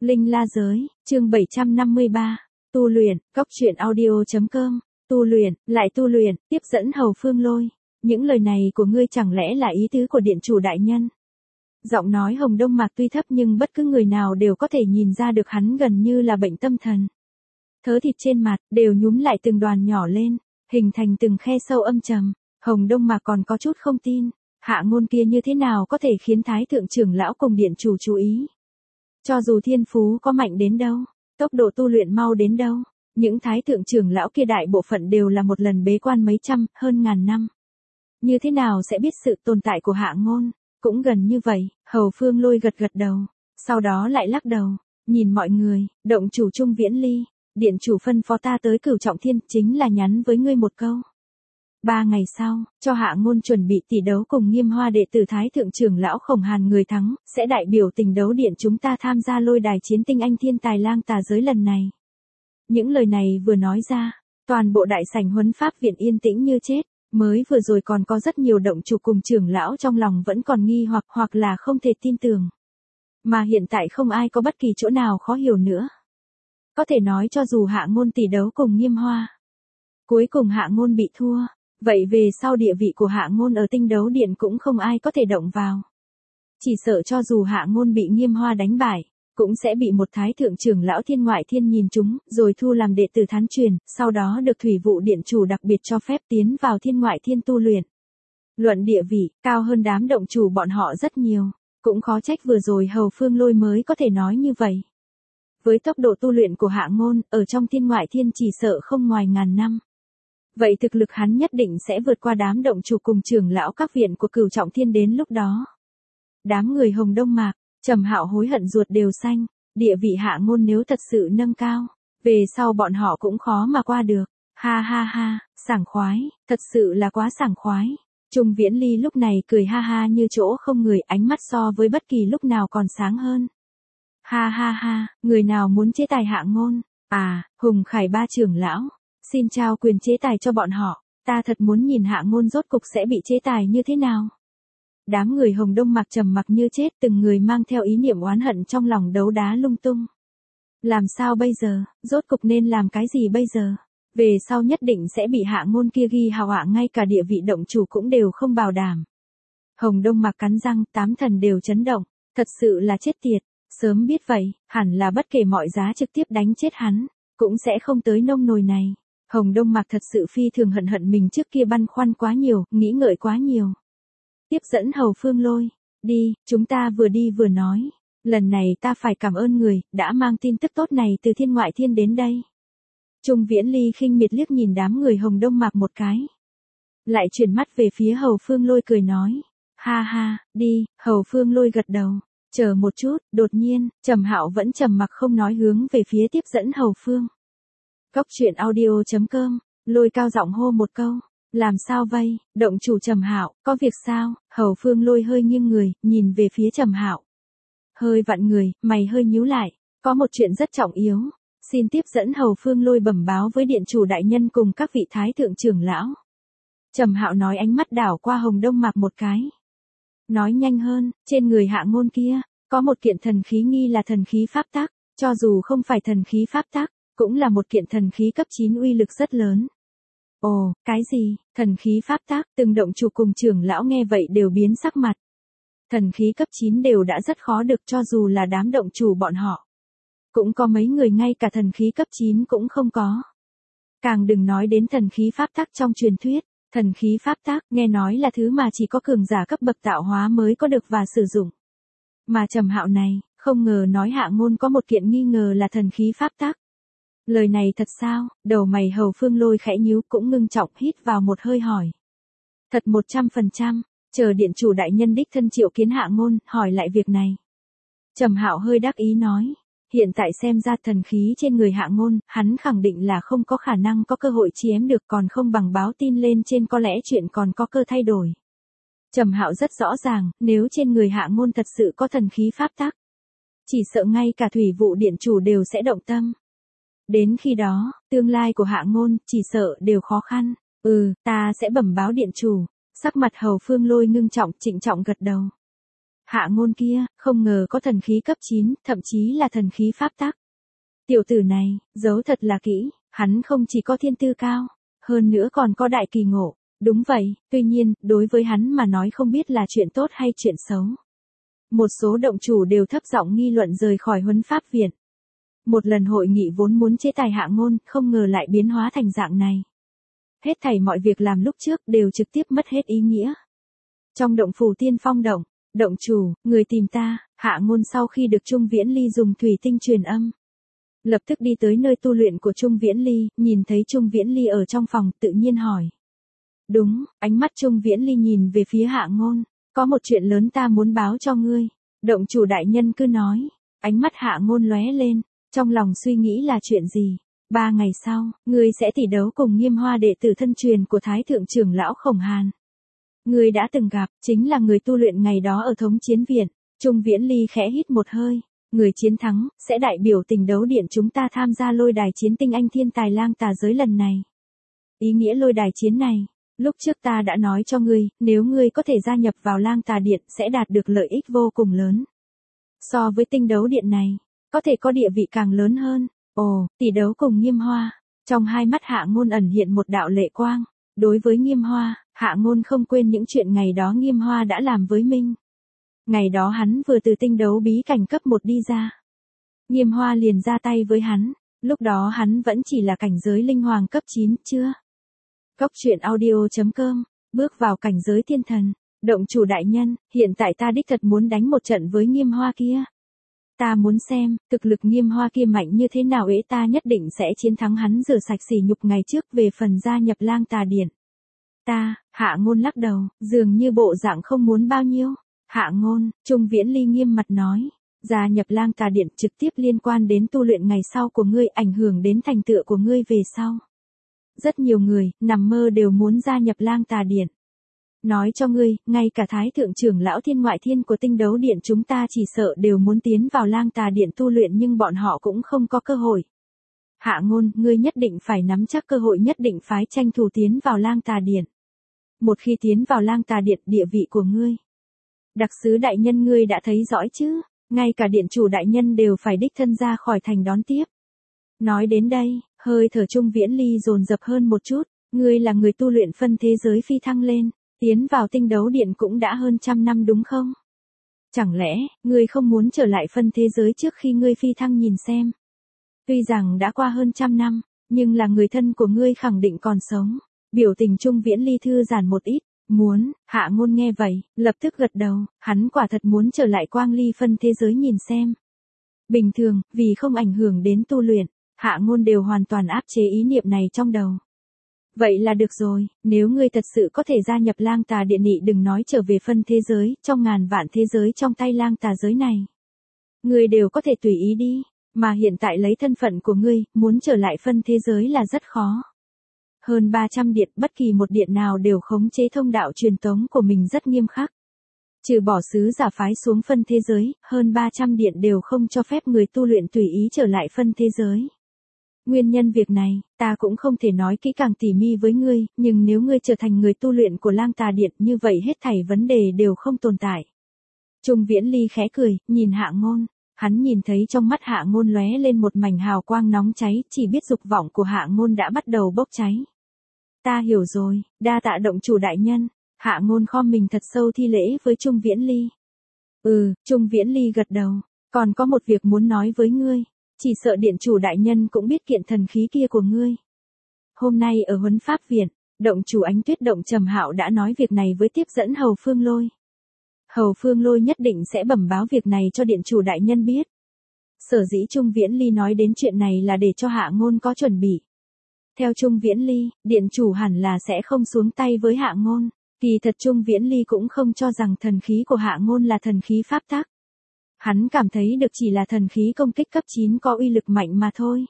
Linh La Giới, chương 753. Tu luyện, Cốc truyện audio.com. Tu luyện, lại tu luyện, tiếp dẫn Hầu Phương Lôi. Những lời này của ngươi chẳng lẽ là ý tứ của điện chủ đại nhân? Giọng nói Hồng Đông Mạc tuy thấp nhưng bất cứ người nào đều có thể nhìn ra được hắn gần như là bệnh tâm thần. Thớ thịt trên mặt đều nhúm lại từng đoàn nhỏ lên, hình thành từng khe sâu âm trầm. Hồng Đông Mạc còn có chút không tin, Hạ Ngôn kia như thế nào có thể khiến Thái thượng trưởng lão cùng điện chủ chú ý? Cho dù thiên phú có mạnh đến đâu, tốc độ tu luyện mau đến đâu, những thái thượng trưởng lão kia đại bộ phận đều là một lần bế quan mấy trăm, hơn ngàn năm. Như thế nào sẽ biết sự tồn tại của Hạ Ngôn? Cũng gần như vậy, Hầu Phương Lôi gật gật đầu, sau đó lại lắc đầu, nhìn mọi người, động chủ Trung Viễn Ly, điện chủ phân phó ta tới Cửu Trọng Thiên chính là nhắn với ngươi một câu. 3 ngày sau, cho Hạ Ngôn chuẩn bị tỷ đấu cùng Nghiêm Hoa đệ tử Thái thượng trưởng lão Khổng Hàn người thắng, sẽ đại biểu tình đấu điện chúng ta tham gia lôi đài chiến tinh anh thiên tài lang tà giới lần này. Những lời này vừa nói ra, toàn bộ đại sảnh huấn pháp viện yên tĩnh như chết, mới vừa rồi còn có rất nhiều động chủ cùng trưởng lão trong lòng vẫn còn nghi hoặc là không thể tin tưởng. Mà hiện tại không ai có bất kỳ chỗ nào khó hiểu nữa. Có thể nói cho dù Hạ Ngôn tỷ đấu cùng Nghiêm Hoa, cuối cùng Hạ Ngôn bị thua, vậy về sau địa vị của Hạ Ngôn ở tinh đấu điện cũng không ai có thể động vào. Chỉ sợ cho dù Hạ Ngôn bị Nghiêm Hoa đánh bại, cũng sẽ bị một thái thượng trưởng lão thiên ngoại thiên nhìn trúng, rồi thu làm đệ tử thán truyền, sau đó được thủy vụ điện chủ đặc biệt cho phép tiến vào thiên ngoại thiên tu luyện. Luận địa vị, cao hơn đám động chủ bọn họ rất nhiều, cũng khó trách vừa rồi Hầu Phương Lôi mới có thể nói như vậy. Với tốc độ tu luyện của Hạ Ngôn, ở trong thiên ngoại thiên chỉ sợ không ngoài ngàn năm. Vậy thực lực hắn nhất định sẽ vượt qua đám động chủ cùng trưởng lão các viện của Cửu Trọng Thiên đến lúc đó. Đám người Hồng Đông Mạc, Trầm Hạo hối hận ruột đều xanh, địa vị Hạ Ngôn nếu thật sự nâng cao, về sau bọn họ cũng khó mà qua được. Ha ha ha, sảng khoái, thật sự là quá sảng khoái. Trung Viễn Ly lúc này cười ha ha như chỗ không người, ánh mắt so với bất kỳ lúc nào còn sáng hơn. Ha ha ha, người nào muốn chế tài Hạ Ngôn? À, Hùng Khải ba trưởng lão, xin trao quyền chế tài cho bọn họ, ta thật muốn nhìn Hạ Ngôn rốt cục sẽ bị chế tài như thế nào. Đám người Hồng Đông Mạc trầm mặc như chết, từng người mang theo ý niệm oán hận trong lòng đấu đá lung tung. Làm sao bây giờ, rốt cục nên làm cái gì bây giờ? Về sau nhất định sẽ bị Hạ Ngôn kia ghi hào họa, ngay cả địa vị động chủ cũng đều không bảo đảm. Hồng Đông Mạc cắn răng, 8 thần đều chấn động, thật sự là chết tiệt, sớm biết vậy, hẳn là bất kể mọi giá trực tiếp đánh chết hắn, cũng sẽ không tới nông nồi này. Hồng Đông Mạc thật sự phi thường hận mình trước kia băn khoăn quá nhiều, nghĩ ngợi quá nhiều. Tiếp dẫn Hầu Phương Lôi, đi, chúng ta vừa đi vừa nói. Lần này ta phải cảm ơn người, đã mang tin tức tốt này từ thiên ngoại thiên đến đây. Trung Viễn Ly khinh miệt liếc nhìn đám người Hồng Đông Mạc một cái. Lại chuyển mắt về phía Hầu Phương Lôi cười nói. Ha ha, đi, Hầu Phương Lôi gật đầu. Chờ một chút, đột nhiên, Trầm Hạo vẫn trầm mặc không nói hướng về phía tiếp dẫn Hầu Phương. Cốc truyện audio.com, Lôi cao giọng hô một câu. Làm sao vậy, động chủ Trầm Hạo, có việc sao? Hầu Phương Lôi hơi nghiêng người, nhìn về phía Trầm Hạo. Hơi vặn người, mày hơi nhíu lại, có một chuyện rất trọng yếu, xin tiếp dẫn Hầu Phương Lôi bẩm báo với điện chủ đại nhân cùng các vị thái thượng trưởng lão. Trầm Hạo nói, ánh mắt đảo qua Hồng Đông Mạc một cái. Nói nhanh hơn, trên người Hạ Ngôn kia, có một kiện thần khí nghi là thần khí pháp tắc, cho dù không phải thần khí pháp tắc, cũng là một kiện thần khí cấp 9 uy lực rất lớn. Ồ, cái gì? Thần khí pháp tắc? Từng động chủ cùng trưởng lão nghe vậy đều biến sắc mặt. Thần khí cấp 9 đều đã rất khó được, cho dù là đám động chủ bọn họ. Cũng có mấy người ngay cả thần khí cấp 9 cũng không có. Càng đừng nói đến thần khí pháp tắc trong truyền thuyết. Thần khí pháp tắc nghe nói là thứ mà chỉ có cường giả cấp bậc tạo hóa mới có được và sử dụng. Mà Trầm Hạo này, không ngờ nói Hạ Ngôn có một kiện nghi ngờ là thần khí pháp tắc. Lời này thật sao? Đầu mày Hầu Phương Lôi khẽ nhíu, cũng ngưng trọng hít vào một hơi hỏi. Thật 100%, chờ điện chủ đại nhân đích thân triệu kiến Hạ Ngôn, hỏi lại việc này. Trầm Hạo hơi đắc ý nói. Hiện tại xem ra thần khí trên người Hạ Ngôn, hắn khẳng định là không có khả năng có cơ hội chiếm được, còn không bằng báo tin lên trên, có lẽ chuyện còn có cơ thay đổi. Trầm Hạo rất rõ ràng, nếu trên người Hạ Ngôn thật sự có thần khí pháp tắc, chỉ sợ ngay cả thủy vụ điện chủ đều sẽ động tâm. Đến khi đó, tương lai của Hạ Ngôn chỉ sợ đều khó khăn. Ta sẽ bẩm báo điện chủ. Sắc mặt Hầu Phương Lôi ngưng trọng, trịnh trọng gật đầu. Hạ Ngôn kia, không ngờ có thần khí cấp 9, thậm chí là thần khí pháp tắc. Tiểu tử này, giấu thật là kỹ, hắn không chỉ có thiên tư cao, hơn nữa còn có đại kỳ ngộ. Đúng vậy, tuy nhiên, đối với hắn mà nói không biết là chuyện tốt hay chuyện xấu. Một số động chủ đều thấp giọng nghi luận rời khỏi huấn pháp viện. Một lần hội nghị vốn muốn chế tài Hạ Ngôn, không ngờ lại biến hóa thành dạng này. Hết thảy mọi việc làm lúc trước đều trực tiếp mất hết ý nghĩa. Trong động phủ Tiên Phong động, động chủ, người tìm ta. Hạ Ngôn sau khi được Trung Viễn Ly dùng thủy tinh truyền âm, lập tức đi tới nơi tu luyện của Trung Viễn Ly, nhìn thấy Trung Viễn Ly ở trong phòng, tự nhiên hỏi. Đúng, ánh mắt Trung Viễn Ly nhìn về phía Hạ Ngôn, có một chuyện lớn ta muốn báo cho ngươi. Động chủ đại nhân cứ nói, ánh mắt Hạ Ngôn lóe lên, trong lòng suy nghĩ là chuyện gì. 3 ngày sau, ngươi sẽ tỷ đấu cùng Nghiêm Hoa đệ tử thân truyền của Thái thượng trưởng lão Khổng Hàn. Ngươi đã từng gặp, chính là người tu luyện ngày đó ở Thống Chiến Viện. Trung Viễn Ly khẽ hít một hơi, người chiến thắng, sẽ đại biểu tình đấu điện chúng ta tham gia lôi đài chiến tinh anh thiên tài lang tà giới lần này. Ý nghĩa lôi đài chiến này, lúc trước ta đã nói cho ngươi, nếu ngươi có thể gia nhập vào lang tà điện sẽ đạt được lợi ích vô cùng lớn. So với tinh đấu điện này, có thể có địa vị càng lớn hơn. Ồ, tỷ đấu cùng Nghiêm Hoa. Trong hai mắt Hạ Ngôn ẩn hiện một đạo lệ quang. Đối với Nghiêm Hoa, Hạ Ngôn không quên những chuyện ngày đó Nghiêm Hoa đã làm với mình. Ngày đó hắn vừa từ tinh đấu bí cảnh cấp 1 đi ra. Nghiêm Hoa liền ra tay với hắn, lúc đó hắn vẫn chỉ là cảnh giới linh hoàng cấp 9, chưa. Cốc truyện audio.com, bước vào cảnh giới thiên thần. Động chủ đại nhân, hiện tại ta đích thật muốn đánh một trận với Nghiêm Hoa kia. Ta muốn xem, thực lực Nghiêm Hoa kia mạnh như thế nào ấy, ta nhất định sẽ chiến thắng hắn, rửa sạch sỉ nhục ngày trước. Về phần gia nhập lang tà điện, Hạ Ngôn lắc đầu, dường như bộ dạng không muốn bao nhiêu. Hạ Ngôn, Trung Viễn Ly nghiêm mặt nói, gia nhập lang tà điện trực tiếp liên quan đến tu luyện ngày sau của ngươi, ảnh hưởng đến thành tựu của ngươi về sau. Rất nhiều người, nằm mơ đều muốn gia nhập lang tà điện. Nói cho ngươi, ngay cả Thái thượng trưởng lão Thiên Ngoại Thiên của tinh đấu điện chúng ta chỉ sợ đều muốn tiến vào lang tà điện tu luyện, nhưng bọn họ cũng không có cơ hội. Hạ Ngôn, ngươi nhất định phải nắm chắc cơ hội, nhất định phải tranh thủ tiến vào lang tà điện. Một khi tiến vào lang tà điện, địa vị của ngươi, đặc sứ đại nhân ngươi đã thấy rõ chứ, ngay cả điện chủ đại nhân đều phải đích thân ra khỏi thành đón tiếp. Nói đến đây, hơi thở Trung Viễn Ly dồn dập hơn một chút, ngươi là người tu luyện phân thế giới phi thăng lên, tiến vào tinh đấu điện cũng đã hơn 100 năm đúng không? Chẳng lẽ, ngươi không muốn trở lại phân thế giới trước khi ngươi phi thăng nhìn xem? Tuy rằng đã qua hơn 100 năm, nhưng là người thân của ngươi khẳng định còn sống. Biểu tình Trung Viễn Ly thư giãn một ít. Muốn. Hạ Ngôn nghe vậy, lập tức gật đầu, hắn quả thật muốn trở lại Quang Ly phân thế giới nhìn xem. Bình thường, vì không ảnh hưởng đến tu luyện, Hạ Ngôn đều hoàn toàn áp chế ý niệm này trong đầu. Vậy là được rồi, nếu ngươi thật sự có thể gia nhập lang tà điện, nghị đừng nói trở về phân thế giới, trong ngàn vạn thế giới trong tay lang tà giới này. Ngươi đều có thể tùy ý đi, mà hiện tại lấy thân phận của ngươi, muốn trở lại phân thế giới là rất khó. Hơn 300 điện, bất kỳ một điện nào đều khống chế thông đạo truyền tống của mình rất nghiêm khắc. Trừ bỏ sứ giả phái xuống phân thế giới, hơn 300 điện đều không cho phép người tu luyện tùy ý trở lại phân thế giới. Nguyên nhân việc này, ta cũng không thể nói kỹ càng tỉ mỉ với ngươi, nhưng nếu ngươi trở thành người tu luyện của lang tà điện như vậy hết thảy vấn đề đều không tồn tại. Trung Viễn Ly khẽ cười, nhìn Hạ Ngôn. Hắn nhìn thấy trong mắt Hạ Ngôn lóe lên một mảnh hào quang nóng cháy, chỉ biết dục vọng của Hạ Ngôn đã bắt đầu bốc cháy. Ta hiểu rồi, đa tạ động chủ đại nhân. Hạ Ngôn khom mình thật sâu thi lễ với Trung Viễn Ly. Trung Viễn Ly gật đầu, còn có một việc muốn nói với ngươi. Chỉ sợ điện chủ đại nhân cũng biết kiện thần khí kia của ngươi. Hôm nay ở huấn pháp viện, động chủ Ánh Tuyết Động Trầm Hạo đã nói việc này với tiếp dẫn Hầu Phương Lôi. Hầu Phương Lôi nhất định sẽ bẩm báo việc này cho điện chủ đại nhân biết. Sở dĩ Trung Viễn Ly nói đến chuyện này là để cho Hạ Ngôn có chuẩn bị. Theo Trung Viễn Ly, điện chủ hẳn là sẽ không xuống tay với Hạ Ngôn. Kỳ thật Trung Viễn Ly cũng không cho rằng thần khí của Hạ Ngôn là thần khí pháp tắc. Hắn cảm thấy được chỉ là thần khí công kích cấp 9 có uy lực mạnh mà thôi.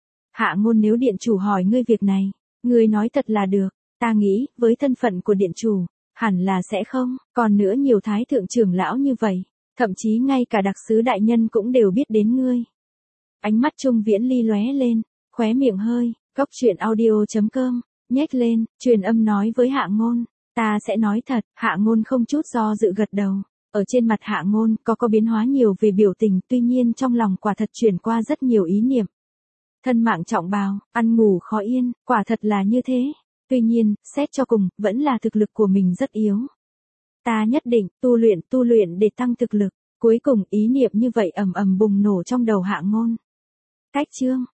Hạ Ngôn, nếu điện chủ hỏi ngươi việc này, ngươi nói thật là được. Ta nghĩ, với thân phận của điện chủ, hẳn là sẽ không. Còn nữa, nhiều thái thượng trưởng lão như vậy, thậm chí ngay cả đặc sứ đại nhân cũng đều biết đến ngươi. Ánh mắt Trung Viễn Ly lóe lên, khóe miệng hơi, cốc truyện audio.com, nhếch lên, truyền âm nói với Hạ Ngôn. Ta sẽ nói thật. Hạ Ngôn không chút do dự gật đầu. Ở trên mặt Hạ Ngôn có biến hóa nhiều về biểu tình, tuy nhiên trong lòng quả thật chuyển qua rất nhiều ý niệm. Thân mạng trọng bào, ăn ngủ khó yên, quả thật là như thế. Tuy nhiên, xét cho cùng, vẫn là thực lực của mình rất yếu. Ta nhất định tu luyện để tăng thực lực. Cuối cùng ý niệm như vậy ầm ầm bùng nổ trong đầu Hạ Ngôn. Cách chương